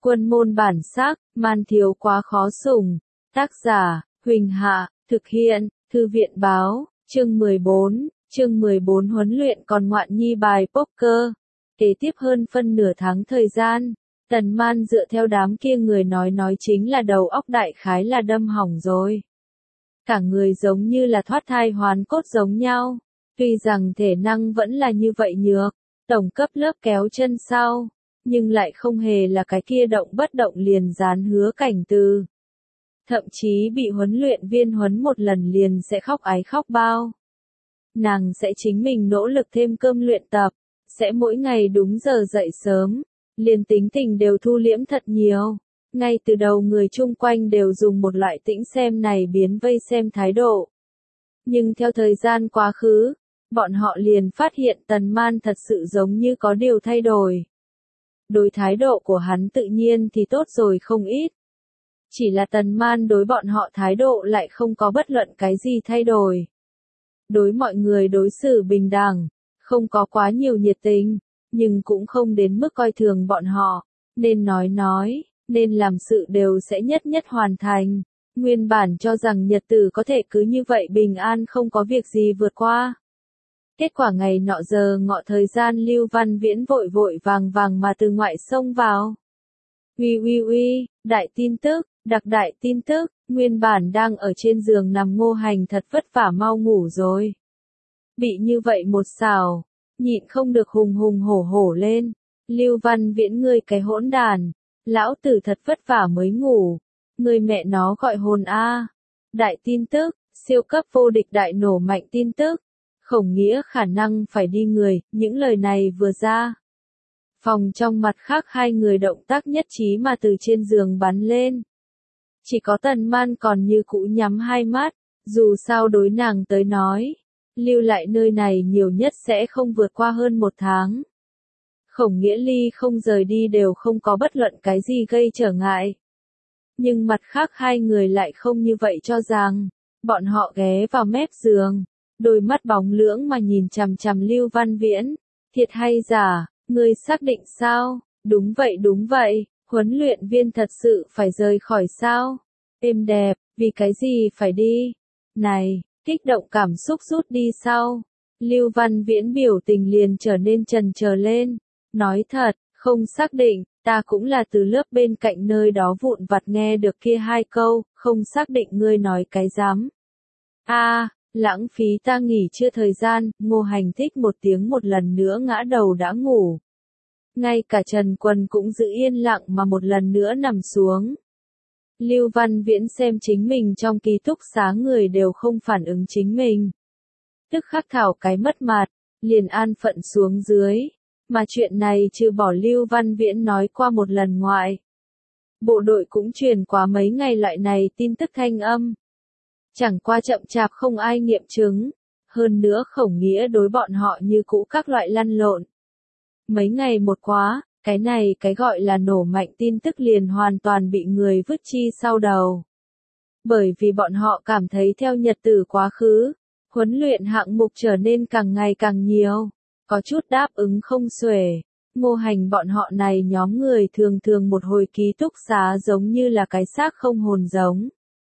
Quân môn bản sắc, man thiếu quá khó sủng. Tác giả, Huỳnh Hạ, thực hiện, Thư viện báo, chương 14 huấn luyện còn ngoạn nhi bài poker. Kế tiếp hơn phân nửa tháng thời gian, Tần Man dựa theo đám kia người nói chính là đầu óc đại khái là đâm hỏng rồi. Cả người giống như là thoát thai hoán cốt giống nhau, tuy rằng thể năng vẫn là như vậy nhược, tổng cấp lớp kéo chân sau, nhưng lại không hề là cái kia động bất động liền dán Hứa Cảnh Từ. Thậm chí bị huấn luyện viên huấn một lần liền sẽ khóc ái khóc bao. Nàng sẽ chính mình nỗ lực thêm cơm luyện tập, sẽ mỗi ngày đúng giờ dậy sớm, liền tính tình đều thu liễm thật nhiều. Ngay từ đầu người chung quanh đều dùng một loại tĩnh xem này biến vây xem thái độ. Nhưng theo thời gian quá khứ, bọn họ liền phát hiện Tần Man thật sự giống như có điều thay đổi. Đối thái độ của hắn tự nhiên thì tốt rồi không ít. Chỉ là Tần Man đối bọn họ thái độ lại không có bất luận cái gì thay đổi. Đối mọi người đối xử bình đẳng, không có quá nhiều nhiệt tình, nhưng cũng không đến mức coi thường bọn họ, nên nói, nên làm sự đều sẽ nhất nhất hoàn thành. Nguyên bản cho rằng nhật tử có thể cứ như vậy bình an không có việc gì vượt qua. Kết quả ngày nọ giờ ngọ thời gian Lưu Văn Viễn vội vội vàng mà từ ngoại xông vào. Uy, đại tin tức, đặc đại tin tức, nguyên bản đang ở trên giường nằm Ngô Hành thật vất vả mau ngủ rồi. Bị như vậy một xào, nhịn không được hùng hổ lên. Lưu Văn Viễn ngươi cái hỗn đàn, lão tử thật vất vả mới ngủ, ngươi mẹ nó gọi hồn a. Đại tin tức, siêu cấp vô địch đại nổ mạnh tin tức. Khổng Nghĩa khả năng phải đi người, những lời này vừa ra. Phòng trong mặt khác hai người động tác nhất trí mà từ trên giường bắn lên. Chỉ có Tần Man còn như cũ nhắm hai mắt, dù sao đối nàng tới nói, lưu lại nơi này nhiều nhất sẽ không vượt qua hơn một tháng. Khổng Nghĩa ly không rời đi đều không có bất luận cái gì gây trở ngại. Nhưng mặt khác hai người lại không như vậy cho rằng, bọn họ ghé vào mép giường, đôi mắt bóng lưỡng mà nhìn chằm chằm Lưu Văn Viễn. Thiệt hay giả, ngươi xác định sao? Đúng vậy, huấn luyện viên thật sự phải rời khỏi sao? Êm đẹp, vì cái gì phải đi? Này, kích động cảm xúc rút đi sau. Lưu Văn Viễn biểu tình liền trở nên chần chờ lên. Nói thật, không xác định, ta cũng là từ lớp bên cạnh nơi đó vụn vặt nghe được kia hai câu, không xác định ngươi nói cái dám. Lãng phí ta nghỉ chưa thời gian, Ngô Hành thích một tiếng một lần nữa ngã đầu đã ngủ. Ngay cả Trần Quân cũng giữ yên lặng mà một lần nữa nằm xuống. Lưu Văn Viễn xem chính mình trong ký túc xá người đều không phản ứng chính mình. Tức khắc thảo cái mất mặt, liền an phận xuống dưới. Mà chuyện này trừ bỏ Lưu Văn Viễn nói qua một lần ngoại. Bộ đội cũng truyền qua mấy ngày loại này tin tức thanh âm. Chẳng qua chậm chạp không ai nghiệm chứng. Hơn nữa Khổng Nghĩa đối bọn họ như cũ các loại lăn lộn. Mấy ngày một quá, cái gọi là nổ mạnh tin tức liền hoàn toàn bị người vứt chi sau đầu. Bởi vì bọn họ cảm thấy theo nhật tử quá khứ, huấn luyện hạng mục trở nên càng ngày càng nhiều, có chút đáp ứng không xuể. Ngô Hành bọn họ này nhóm người thường một hồi ký túc xá giống như là cái xác không hồn giống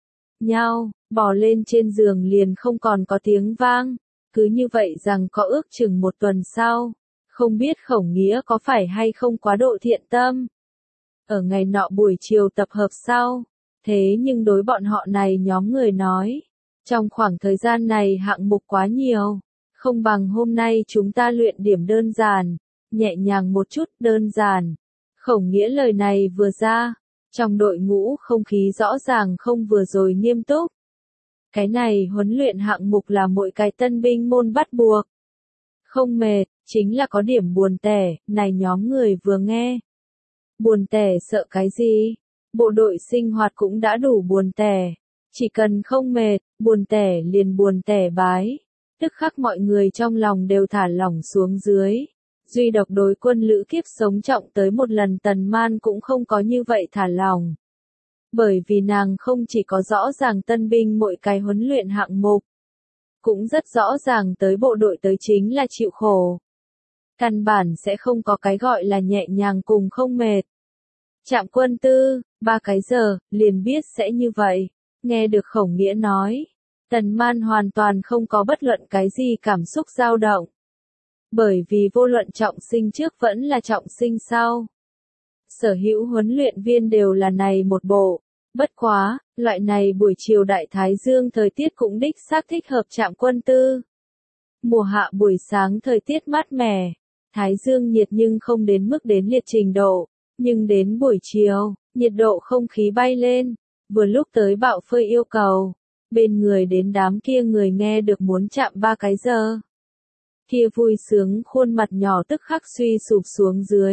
nhau, bò lên trên giường liền không còn có tiếng vang, cứ như vậy rằng có ước chừng một tuần sau. Không biết Khổng Nghĩa có phải hay không quá độ thiện tâm. Ở ngày nọ buổi chiều tập hợp sau, thế nhưng đối bọn họ này nhóm người nói, trong khoảng thời gian này hạng mục quá nhiều, không bằng hôm nay chúng ta luyện điểm đơn giản, nhẹ nhàng một chút đơn giản. Khổng Nghĩa lời này vừa ra, trong đội ngũ không khí rõ ràng không vừa rồi nghiêm túc. Cái này huấn luyện hạng mục là mỗi cái tân binh môn bắt buộc. Không mệt, chính là có điểm buồn tẻ, này nhóm người vừa nghe. Buồn tẻ sợ cái gì? Bộ đội sinh hoạt cũng đã đủ buồn tẻ. Chỉ cần không mệt, buồn tẻ liền buồn tẻ bái. Tức khắc mọi người trong lòng đều thả lỏng xuống dưới. Duy độc đối quân lữ kiếp sống trọng tới một lần Tần Man cũng không có như vậy thả lỏng. Bởi vì nàng không chỉ có rõ ràng tân binh mỗi cái huấn luyện hạng mục. Cũng rất rõ ràng tới bộ đội tới chính là chịu khổ. Căn bản sẽ không có cái gọi là nhẹ nhàng cùng không mệt. Trạm Quân Tư, 3 cái giờ, liền biết sẽ như vậy. Nghe được Khổng Nghĩa nói, Tần Man hoàn toàn không có bất luận cái gì cảm xúc dao động. Bởi vì vô luận trọng sinh trước vẫn là trọng sinh sau. Sở hữu huấn luyện viên đều là này một bộ. Bất quá, loại này buổi chiều đại thái dương thời tiết cũng đích xác thích hợp Trạm Quân Tư. Mùa hạ buổi sáng thời tiết mát mẻ, thái dương nhiệt nhưng không đến mức đến liệt trình độ, nhưng đến buổi chiều, nhiệt độ không khí bay lên, vừa lúc tới bạo phơi yêu cầu, bên người đến đám kia người nghe được muốn chạm 3 cái giờ. Kia vui sướng khuôn mặt nhỏ tức khắc suy sụp xuống dưới.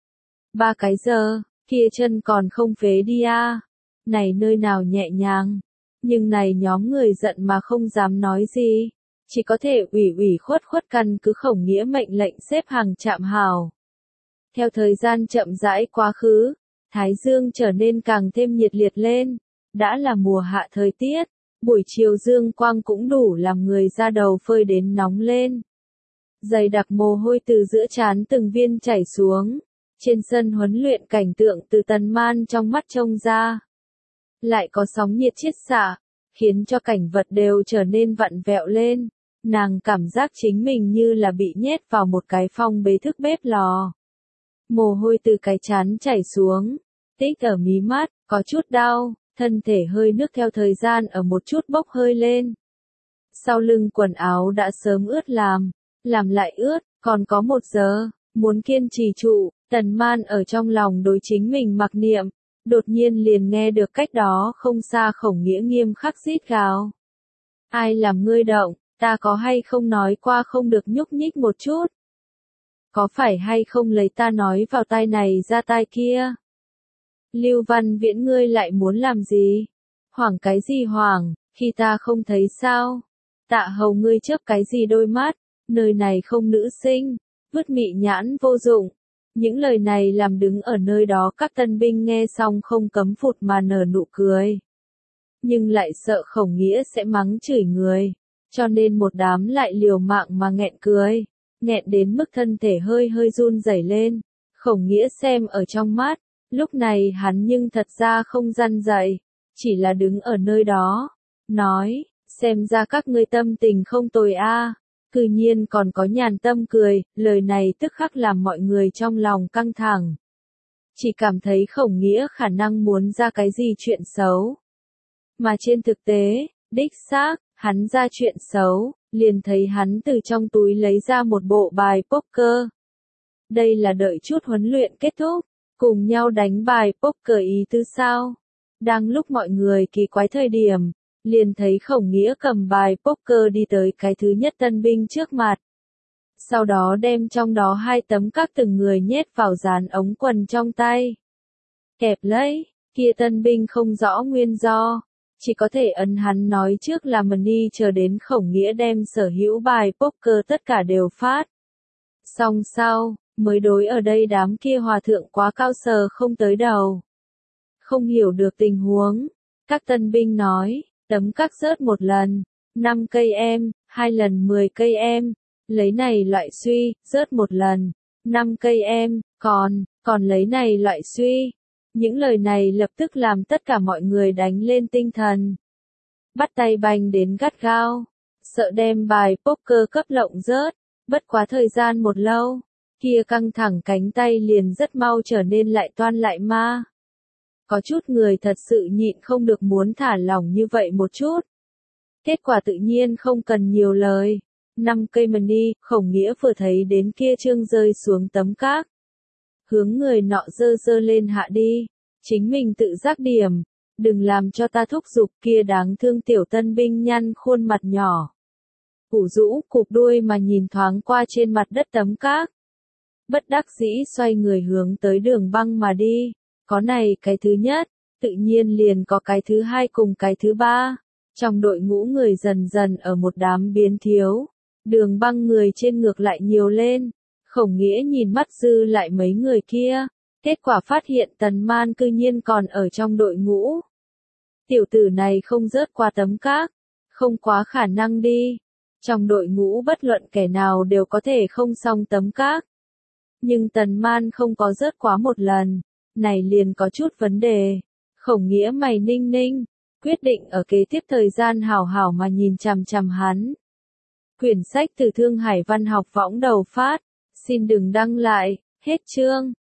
3 cái giờ, kia chân còn không phế đi à. Này nơi nào nhẹ nhàng. Nhưng này nhóm người giận mà không dám nói gì. Chỉ có thể ủy khuất căn cứ Khổng Nghĩa mệnh lệnh xếp hàng chạm hào. Theo thời gian chậm rãi quá khứ, thái dương trở nên càng thêm nhiệt liệt lên. Đã là mùa hạ thời tiết, buổi chiều dương quang cũng đủ làm người ra đầu phơi đến nóng lên. Dày đặc mồ hôi từ giữa trán từng viên chảy xuống. Trên sân huấn luyện cảnh tượng từ Tần Man trong mắt trông ra. Lại có sóng nhiệt chiết xạ, khiến cho cảnh vật đều trở nên vặn vẹo lên. Nàng cảm giác chính mình như là bị nhét vào một cái phong bế thức bếp lò. Mồ hôi từ cái trán chảy xuống, tích ở mí mắt, có chút đau, thân thể hơi nước theo thời gian ở một chút bốc hơi lên. Sau lưng quần áo đã sớm ướt làm lại ướt, còn có 1 giờ, muốn kiên trì trụ, Tần Man ở trong lòng đối chính mình mặc niệm, đột nhiên liền nghe được cách đó không xa Khổng Nghĩa nghiêm khắc rít gào. Ai làm ngươi động, ta có hay không nói qua không được nhúc nhích một chút? Có phải hay không lấy ta nói vào tai này ra tai kia? Lưu Văn Viễn ngươi lại muốn làm gì? Hoảng cái gì hoảng, khi ta không thấy sao? Tạ Hầu ngươi chớp cái gì đôi mắt, nơi này không nữ sinh, vứt mị nhãn vô dụng. Những lời này làm đứng ở nơi đó các tân binh nghe xong không cấm phụt mà nở nụ cười. Nhưng lại sợ Khổng Nghĩa sẽ mắng chửi người, cho nên một đám lại liều mạng mà nghẹn cười, nghẹn đến mức thân thể hơi run rẩy lên. Khổng Nghĩa xem ở trong mắt, lúc này hắn nhưng thật ra không răn dậy, chỉ là đứng ở nơi đó, nói, xem ra các ngươi tâm tình không tồi a. Cư nhiên còn có nhàn tâm cười, lời này tức khắc làm mọi người trong lòng căng thẳng. Chỉ cảm thấy Khổng Nghĩa khả năng muốn ra cái gì chuyện xấu. Mà trên thực tế, đích xác, hắn ra chuyện xấu, liền thấy hắn từ trong túi lấy ra một bộ bài poker. Đây là đợi chút huấn luyện kết thúc, cùng nhau đánh bài poker ý tứ sao. Đang lúc mọi người kỳ quái thời điểm, liền thấy Khổng Nghĩa cầm bài poker đi tới cái thứ nhất tân binh trước mặt. Sau đó đem trong đó 2 tấm các từng người nhét vào dán ống quần trong tay. Kẹp lấy, kia tân binh không rõ nguyên do, chỉ có thể ấn hắn nói trước là money chờ đến Khổng Nghĩa đem sở hữu bài poker tất cả đều phát. Xong sau, mới đối ở đây đám kia hòa thượng quá cao sờ không tới đầu. Không hiểu được tình huống, các tân binh nói. Tấm các rớt 1 lần, 5 cây em, 2 lần 10 cây em, lấy này loại suy, rớt 1 lần, 5 cây em, còn lấy này loại suy. Những lời này lập tức làm tất cả mọi người đánh lên tinh thần. Bắt tay bành đến gắt gao, sợ đem bài poker cấp lộng rớt, bất quá thời gian một lâu, kia căng thẳng cánh tay liền rất mau trở nên lại toan lại ma. Có chút người thật sự nhịn không được muốn thả lỏng như vậy một chút. Kết quả tự nhiên không cần nhiều lời. 5 cây money, Khổng Nghĩa vừa thấy đến kia trương rơi xuống tấm các. Hướng người nọ dơ lên hạ đi. Chính mình tự giác điểm. Đừng làm cho ta thúc giục kia đáng thương tiểu tân binh nhăn khuôn mặt nhỏ. Ủ rũ cụp đuôi mà nhìn thoáng qua trên mặt đất tấm các. Bất đắc dĩ xoay người hướng tới Đường Băng mà đi. Có này cái thứ nhất, tự nhiên liền có cái thứ hai cùng cái thứ ba. Trong đội ngũ người dần dần ở một đám biến thiếu. Đường Băng người trên ngược lại nhiều lên. Khổng Nghĩa nhìn mắt dư lại mấy người kia. Kết quả phát hiện Tần Man cư nhiên còn ở trong đội ngũ. Tiểu tử này không rớt qua tấm các. Không quá khả năng đi. Trong đội ngũ bất luận kẻ nào đều có thể không xong tấm các. Nhưng Tần Man không có rớt quá 1 lần. này liền có chút vấn đề. Khổng Nghĩa mày ninh ninh, quyết định ở kế tiếp thời gian hảo hảo mà nhìn chằm chằm hắn. Quyển sách từ Thương Hải Văn học võng đầu phát, xin đừng đăng lại, hết chương.